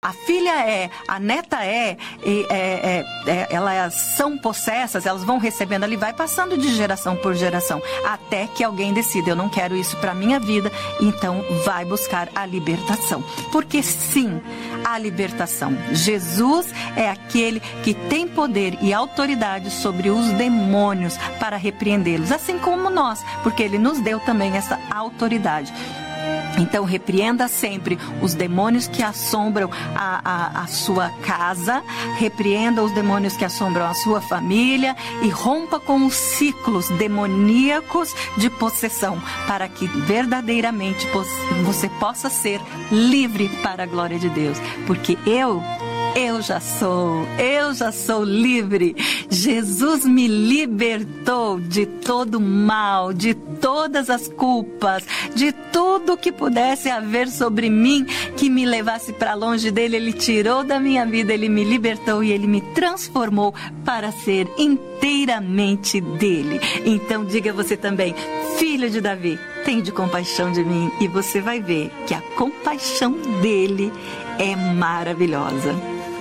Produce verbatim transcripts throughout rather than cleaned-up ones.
A filha é, a neta é, e, é, é, é, elas são possessas, elas vão recebendo ali, vai passando de geração por geração, até que alguém decida, eu não quero isso para minha vida, então vai buscar a libertação. Porque sim, a libertação. Jesus é aquele que tem poder e autoridade sobre os demônios para repreendê-los, assim como nós, porque ele nos deu também essa autoridade. Então repreenda sempre os demônios que assombram a, a, a sua casa, repreenda os demônios que assombram a sua família e rompa com os ciclos demoníacos de possessão, para que verdadeiramente você possa ser livre para a glória de Deus. Porque eu... Eu já sou, eu já sou livre. Jesus me libertou de todo mal, de todas as culpas, de tudo que pudesse haver sobre mim que me levasse para longe dele. Ele tirou da minha vida, ele me libertou e ele me transformou para ser inteiramente dele. Então diga você também, filho de Davi, tende compaixão de mim, e você vai ver que a compaixão dele é maravilhosa.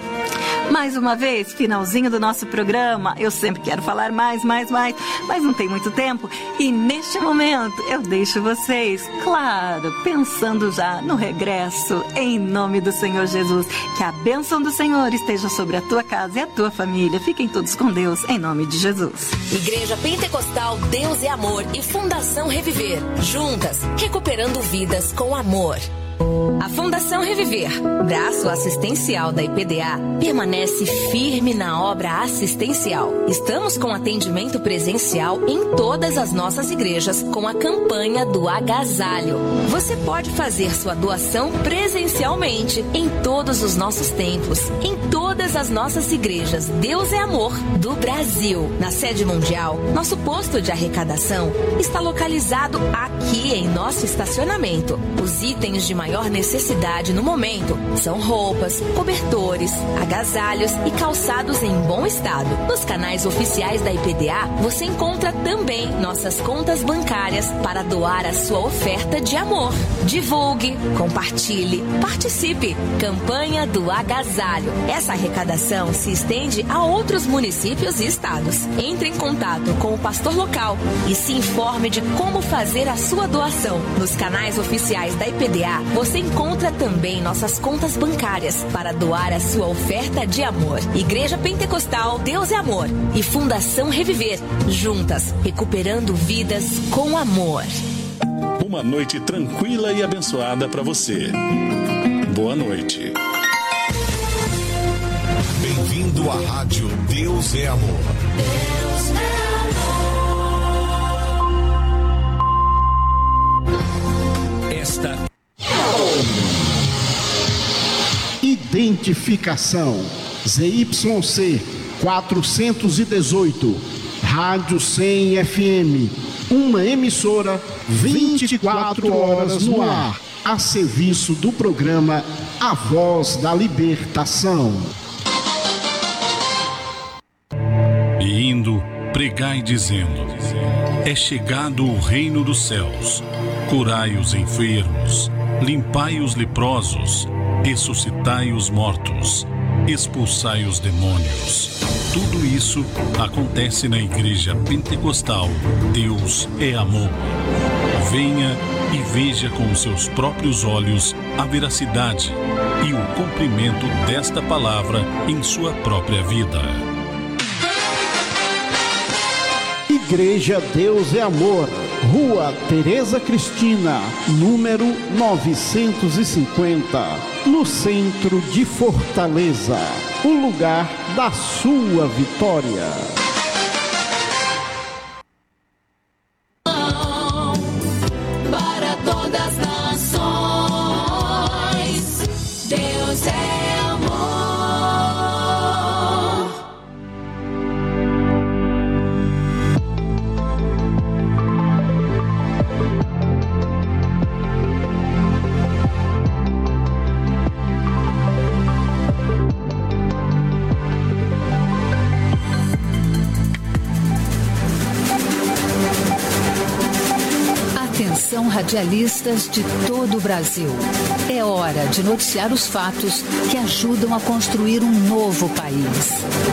Mais uma vez, finalzinho do nosso programa. Eu sempre quero falar mais, mais, mais, mas não tem muito tempo. E neste momento eu deixo vocês, claro, pensando já no regresso, em nome do Senhor Jesus. Que a bênção do Senhor esteja sobre a tua casa e a tua família. Fiquem todos com Deus, em nome de Jesus. Igreja Pentecostal Deus é Amor e Fundação Reviver. Juntas, recuperando vidas com amor. A Fundação Reviver, braço assistencial da I P D A, permanece firme na obra assistencial. Estamos com atendimento presencial em todas as nossas igrejas com a campanha do agasalho. Você pode fazer sua doação presencialmente em todos os nossos templos, em todas as nossas igrejas Deus é Amor do Brasil. Na sede mundial, nosso posto de arrecadação está localizado aqui em nosso estacionamento. Os itens de maior necessidade no momento são roupas, cobertores, agasalhos e calçados em bom estado. Nos canais oficiais da I P D A, você encontra também nossas contas bancárias para doar a sua oferta de amor. Divulgue, compartilhe, participe. Campanha do agasalho. Essa arrecadação se estende a outros municípios e estados. Entre em contato com o pastor local e se informe de como fazer a sua doação. Nos canais oficiais da I P D A, você encontra também nossas contas bancárias para doar a sua oferta de amor. Igreja Pentecostal Deus é Amor e Fundação Reviver. Juntas, recuperando vidas com amor. Uma noite tranquila e abençoada para você. Boa noite. Bem-vindo à rádio Deus é Amor. Deus é amor. Esta identificação Z Y C quatrocentos e dezoito, Rádio cem F M, uma emissora vinte e quatro horas no ar, a serviço do programa A Voz da Libertação. E indo, pregai dizendo: é chegado o reino dos céus. Curai os enfermos, limpai os leprosos, ressuscitai os mortos, expulsai os demônios. Tudo isso acontece na Igreja Pentecostal Deus é Amor. Venha e veja com os seus próprios olhos a veracidade e o cumprimento desta palavra em sua própria vida. Igreja Deus é Amor, Rua Tereza Cristina, número novecentos e cinquenta, no centro de Fortaleza, o lugar da sua vitória. Para todas as nações, Deus é amor. Atenção, radialistas de todo o Brasil. É É hora de noticiar os fatos que ajudam a construir um novo país.